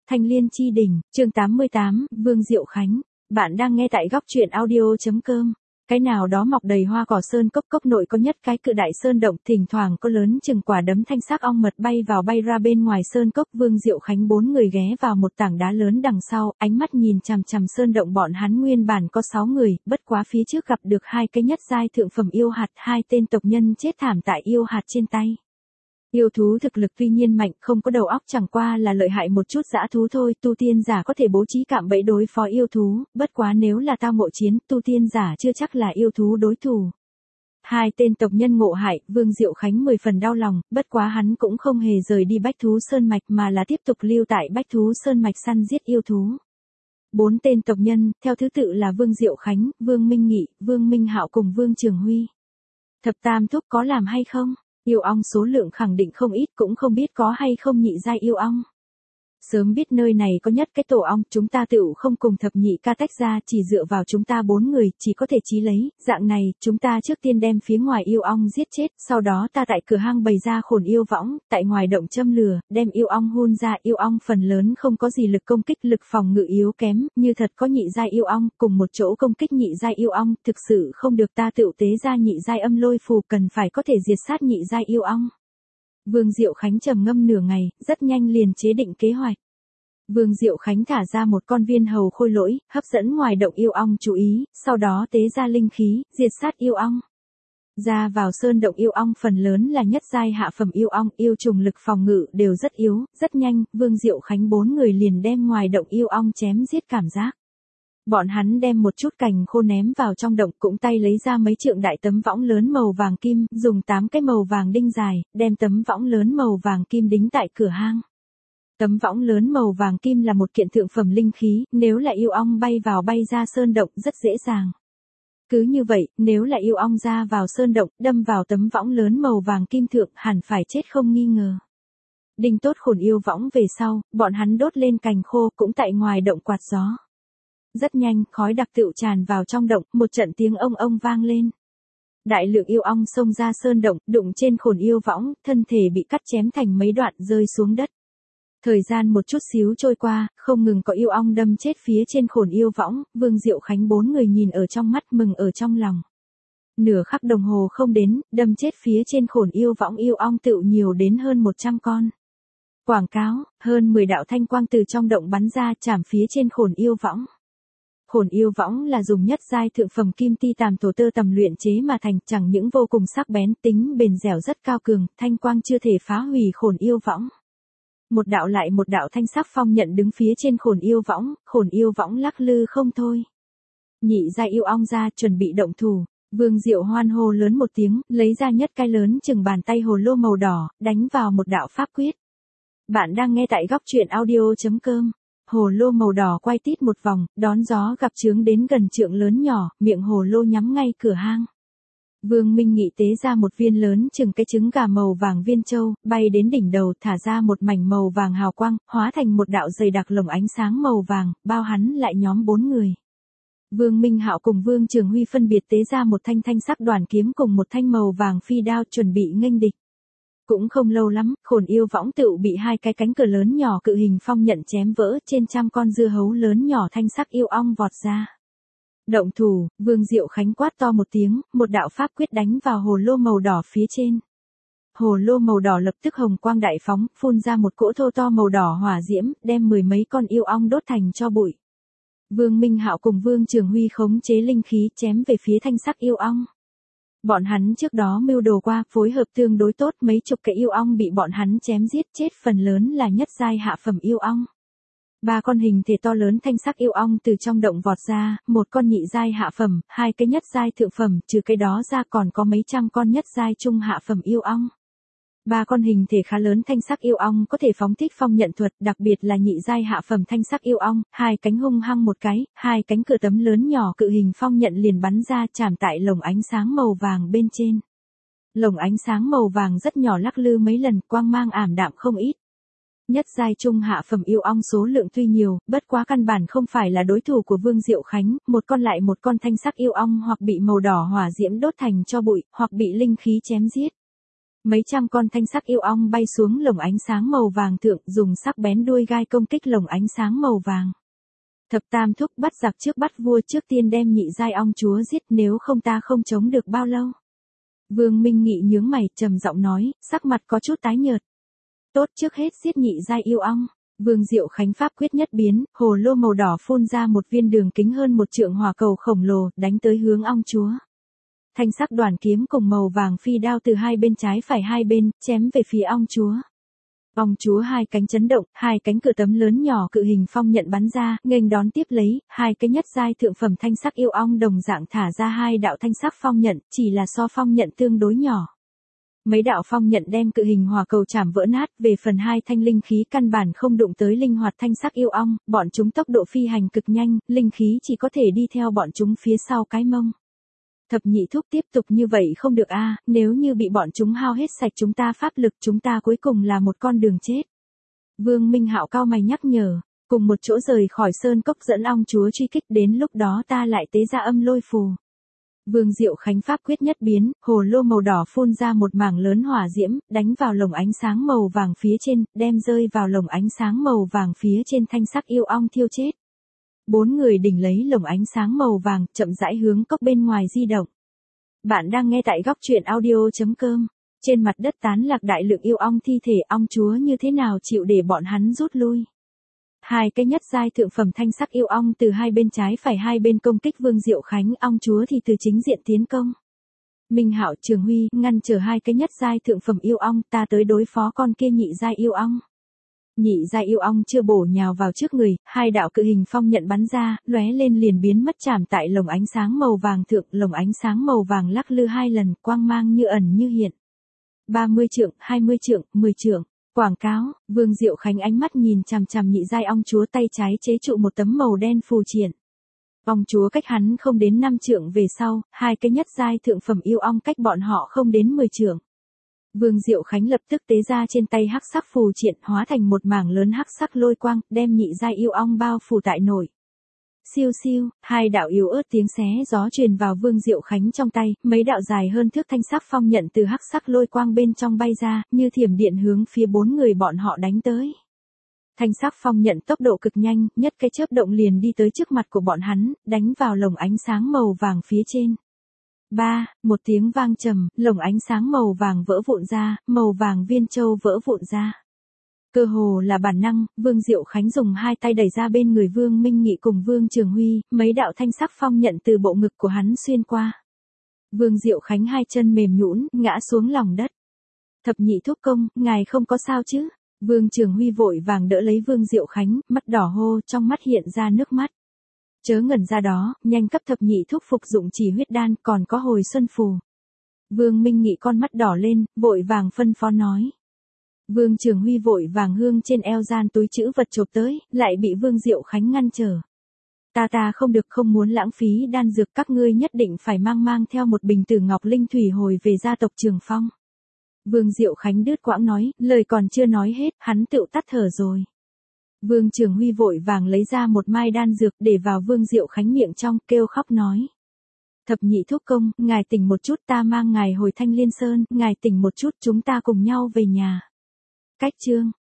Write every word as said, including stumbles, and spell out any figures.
Thanh Liên Chi Đỉnh, chương tám mươi tám, Vương Diệu Khánh. Bạn đang nghe tại góc truyện audio.com. Cái nào đó mọc đầy hoa cỏ sơn cốc cốc nội có nhất cái cự đại sơn động, thỉnh thoảng có lớn chừng quả đấm thanh sắc ong mật bay vào bay ra bên ngoài sơn cốc. Vương Diệu Khánh bốn người ghé vào một tảng đá lớn đằng sau, ánh mắt nhìn chằm chằm sơn động. Bọn hắn nguyên bản có sáu người, bất quá phía trước gặp được hai cái nhất giai thượng phẩm yêu hạt, hai tên tộc nhân chết thảm tại yêu hạt trên tay. Yêu thú thực lực tuy nhiên mạnh, không có đầu óc, chẳng qua là lợi hại một chút dã thú thôi. Tu tiên giả có thể bố trí cạm bẫy đối phó yêu thú, bất quá nếu là tao ngộ chiến, tu tiên giả chưa chắc là yêu thú đối thủ. Hai tên tộc nhân ngộ hại, Vương Diệu Khánh mười phần đau lòng, bất quá hắn cũng không hề rời đi Bách Thú Sơn Mạch mà là tiếp tục lưu tại Bách Thú Sơn Mạch săn giết yêu thú. Bốn tên tộc nhân, theo thứ tự là Vương Diệu Khánh, Vương Minh Nghị, Vương Minh Hạo cùng Vương Trường Huy. Thập tam thúc có làm hay không? Yêu ong số lượng khẳng định không ít, cũng không biết có hay không nhị giai yêu ong. Sớm biết nơi này có nhất cái tổ ong, chúng ta tựu không cùng thập nhị ca tách ra, chỉ dựa vào chúng ta bốn người, chỉ có thể chí lấy. Dạng này, chúng ta trước tiên đem phía ngoài yêu ong giết chết, sau đó ta tại cửa hang bày ra khổn yêu võng, tại ngoài động châm lửa, đem yêu ong hun ra. Yêu ong phần lớn không có gì lực công kích, lực phòng ngự yếu kém, như thật có nhị giai yêu ong, cùng một chỗ công kích nhị giai yêu ong, thực sự không được ta tựu tế ra nhị giai âm lôi phù, cần phải có thể diệt sát nhị giai yêu ong. Vương Diệu Khánh trầm ngâm nửa ngày, rất nhanh liền chế định kế hoạch. Vương Diệu Khánh thả ra một con viên hầu khôi lỗi, hấp dẫn ngoài động yêu ong chú ý, sau đó tế ra linh khí, diệt sát yêu ong. Ra vào sơn động yêu ong phần lớn là nhất giai hạ phẩm yêu ong, yêu trùng lực phòng ngự đều rất yếu, rất nhanh, Vương Diệu Khánh bốn người liền đem ngoài động yêu ong chém giết cảm giác. Bọn hắn đem một chút cành khô ném vào trong động, cũng tay lấy ra mấy trượng đại tấm võng lớn màu vàng kim, dùng tám cái màu vàng đinh dài, đem tấm võng lớn màu vàng kim đính tại cửa hang. Tấm võng lớn màu vàng kim là một kiện thượng phẩm linh khí, nếu là yêu ong bay vào bay ra sơn động rất dễ dàng. Cứ như vậy, nếu là yêu ong ra vào sơn động, đâm vào tấm võng lớn màu vàng kim thượng, hẳn phải chết không nghi ngờ. Đinh tốt khổn yêu võng về sau, bọn hắn đốt lên cành khô, cũng tại ngoài động quạt gió. Rất nhanh, khói đặc tựu tràn vào trong động, một trận tiếng ông ông vang lên. Đại lượng yêu ong xông ra sơn động, đụng trên khổn yêu võng, thân thể bị cắt chém thành mấy đoạn rơi xuống đất. Thời gian một chút xíu trôi qua, không ngừng có yêu ong đâm chết phía trên khổn yêu võng, Vương Diệu Khánh bốn người nhìn ở trong mắt, mừng ở trong lòng. Nửa khắc đồng hồ không đến, đâm chết phía trên khổn yêu võng yêu ong tựu nhiều đến hơn một trăm con. Quảng cáo, hơn mười đạo thanh quang từ trong động bắn ra chạm phía trên khổn yêu võng. Khổn yêu võng là dùng nhất giai thượng phẩm kim ti tàm tổ tơ tầm luyện chế mà thành, chẳng những vô cùng sắc bén, tính bền dẻo rất cao cường, thanh quang chưa thể phá hủy khổn yêu võng. Một đạo lại một đạo thanh sắc phong nhận đứng phía trên khổn yêu võng, khổn yêu võng lắc lư không thôi. Nhị giai yêu ong ra, chuẩn bị động thủ. Vương Diệu hoan hô lớn một tiếng, lấy ra nhất cái lớn chừng bàn tay hồ lô màu đỏ, đánh vào một đạo pháp quyết. Bạn đang nghe tại góc truyện audio.com. Hồ lô màu đỏ quay tít một vòng, đón gió gặp chướng đến gần trượng lớn nhỏ, miệng hồ lô nhắm ngay cửa hang. Vương Minh Nghị tế ra một viên lớn chừng cái trứng gà màu vàng viên châu, bay đến đỉnh đầu, thả ra một mảnh màu vàng hào quang, hóa thành một đạo dày đặc lồng ánh sáng màu vàng, bao hắn lại nhóm bốn người. Vương Minh Hạo cùng Vương Trường Huy phân biệt tế ra một thanh thanh sắc đoàn kiếm cùng một thanh màu vàng phi đao, chuẩn bị nghênh địch. Cũng không lâu lắm, khổn yêu võng tựu bị hai cái cánh cửa lớn nhỏ cự hình phong nhận chém vỡ, trên trăm con dưa hấu lớn nhỏ thanh sắc yêu ong vọt ra. Động thủ, Vương Diệu Khánh quát to một tiếng, một đạo pháp quyết đánh vào hồ lô màu đỏ phía trên. Hồ lô màu đỏ lập tức hồng quang đại phóng, phun ra một cỗ thô to màu đỏ hỏa diễm, đem mười mấy con yêu ong đốt thành tro bụi. Vương Minh Hạo cùng Vương Trường Huy khống chế linh khí chém về phía thanh sắc yêu ong. Bọn hắn trước đó mưu đồ qua, phối hợp tương đối tốt, mấy chục cái yêu ong bị bọn hắn chém giết chết, phần lớn là nhất giai hạ phẩm yêu ong. Ba con hình thể to lớn thanh sắc yêu ong từ trong động vọt ra, một con nhị giai hạ phẩm, hai cái nhất giai thượng phẩm, trừ cái đó ra còn có mấy trăm con nhất giai trung hạ phẩm yêu ong. Ba con hình thể khá lớn thanh sắc yêu ong có thể phóng thích phong nhận thuật, đặc biệt là nhị giai hạ phẩm thanh sắc yêu ong, hai cánh hung hăng một cái, hai cánh cửa tấm lớn nhỏ cự hình phong nhận liền bắn ra chạm tại lồng ánh sáng màu vàng bên trên. Lồng ánh sáng màu vàng rất nhỏ lắc lư mấy lần, quang mang ảm đạm không ít. Nhất giai trung hạ phẩm yêu ong số lượng tuy nhiều, bất quá căn bản không phải là đối thủ của Vương Diệu Khánh, một con lại một con thanh sắc yêu ong hoặc bị màu đỏ hỏa diễm đốt thành tro bụi, hoặc bị linh khí chém giết. Mấy trăm con thanh sắc yêu ong bay xuống lồng ánh sáng màu vàng thượng, dùng sắc bén đuôi gai công kích lồng ánh sáng màu vàng. Thập tam thúc bắt giặc trước bắt vua, trước tiên đem nhị giai ong chúa giết, nếu không ta không chống được bao lâu. Vương Minh Nghị nhướng mày, trầm giọng nói, sắc mặt có chút tái nhợt. Tốt, trước hết giết nhị giai yêu ong. Vương Diệu Khánh pháp quyết nhất biến, hồ lô màu đỏ phun ra một viên đường kính hơn một trượng hỏa cầu khổng lồ, đánh tới hướng ong chúa. Thanh sắc đoàn kiếm cùng màu vàng phi đao từ hai bên trái phải hai bên, chém về phía ong chúa. Ong chúa hai cánh chấn động, hai cánh cửa tấm lớn nhỏ cự hình phong nhận bắn ra, nghênh đón tiếp lấy, hai cái nhất giai thượng phẩm thanh sắc yêu ong đồng dạng thả ra hai đạo thanh sắc phong nhận, chỉ là so phong nhận tương đối nhỏ. Mấy đạo phong nhận đem cự hình hỏa cầu chảm vỡ nát, về phần hai thanh linh khí căn bản không đụng tới linh hoạt thanh sắc yêu ong, bọn chúng tốc độ phi hành cực nhanh, linh khí chỉ có thể đi theo bọn chúng phía sau cái mông. Thập nhị thúc, tiếp tục như vậy không được a, nếu như bị bọn chúng hao hết sạch chúng ta pháp lực, chúng ta cuối cùng là một con đường chết. Vương Minh Hạo cao mày nhắc nhở, cùng một chỗ rời khỏi sơn cốc dẫn ong chúa truy kích, đến lúc đó ta lại tế ra âm lôi phù. Vương Diệu Khánh pháp quyết nhất biến, hồ lô màu đỏ phun ra một mảng lớn hỏa diễm, đánh vào lồng ánh sáng màu vàng phía trên, đem rơi vào lồng ánh sáng màu vàng phía trên thanh sắc yêu ong thiêu chết. Bốn người đỉnh lấy lồng ánh sáng màu vàng, chậm rãi hướng cốc bên ngoài di động. Bạn đang nghe tại góc truyện audio chấm com. Trên mặt đất tán lạc đại lượng yêu ong thi thể, ong chúa như thế nào chịu để bọn hắn rút lui. Hai cái nhất giai thượng phẩm thanh sắc yêu ong từ hai bên trái phải hai bên công kích Vương Diệu Khánh, ong chúa thì từ chính diện tiến công. Minh Hạo, Trường Huy, ngăn trở hai cái nhất giai thượng phẩm yêu ong, ta tới đối phó con kia nhị giai yêu ong. Nhị giai yêu ong chưa bổ nhào vào trước người, hai đạo cự hình phong nhận bắn ra, lóe lên liền biến mất chạm tại lồng ánh sáng màu vàng thượng, lồng ánh sáng màu vàng lắc lư hai lần, quang mang như ẩn như hiện. ba mươi trượng, hai mươi trượng, mười trượng. Quảng cáo, Vương Diệu Khánh ánh mắt nhìn chằm chằm nhị giai ong chúa, tay trái chế trụ một tấm màu đen phù triển. Ong chúa cách hắn không đến năm trượng về sau, hai cái nhất giai thượng phẩm yêu ong cách bọn họ không đến mười trượng. Vương Diệu Khánh lập tức tế ra trên tay hắc sắc phù triện, hóa thành một mảng lớn hắc sắc lôi quang, đem nhị giai yêu ong bao phủ tại nổi. Siêu siêu, hai đạo yếu ớt tiếng xé gió truyền vào Vương Diệu Khánh trong tay, mấy đạo dài hơn thước thanh sắc phong nhận từ hắc sắc lôi quang bên trong bay ra, như thiểm điện hướng phía bốn người bọn họ đánh tới. Thanh sắc phong nhận tốc độ cực nhanh, nhất cái chớp động liền đi tới trước mặt của bọn hắn, đánh vào lồng ánh sáng màu vàng phía trên. Ba, một tiếng vang trầm, lồng ánh sáng màu vàng vỡ vụn ra, màu vàng viên châu vỡ vụn ra. Cơ hồ là bản năng, Vương Diệu Khánh dùng hai tay đẩy ra bên người Vương Minh Nghị cùng Vương Trường Huy, mấy đạo thanh sắc phong nhận từ bộ ngực của hắn xuyên qua. Vương Diệu Khánh hai chân mềm nhũn, ngã xuống lòng đất. Thập nhị thúc công, ngài không có sao chứ? Vương Trường Huy vội vàng đỡ lấy Vương Diệu Khánh, mắt đỏ hô, trong mắt hiện ra nước mắt. Chớ ngẩn ra đó, nhanh cấp thập nhị thúc phục dụng chỉ huyết đan, còn có hồi xuân phù. Vương Minh Nghị con mắt đỏ lên, vội vàng phân phó nói. Vương Trường Huy vội vàng hương trên eo gian túi trữ vật chộp tới, lại bị Vương Diệu Khánh ngăn trở. Ta ta không được, không muốn lãng phí đan dược, các ngươi nhất định phải mang mang theo một bình tử ngọc linh thủy hồi về gia tộc Trường Phong. Vương Diệu Khánh đứt quãng nói, lời còn chưa nói hết, hắn tựu tắt thở rồi. Vương Trường Huy vội vàng lấy ra một mai đan dược để vào Vương Diệu Khánh miệng trong, kêu khóc nói. Thập nhị thúc công, ngài tỉnh một chút, ta mang ngài hồi Thanh Liên Sơn, ngài tỉnh một chút, chúng ta cùng nhau về nhà. Cách chương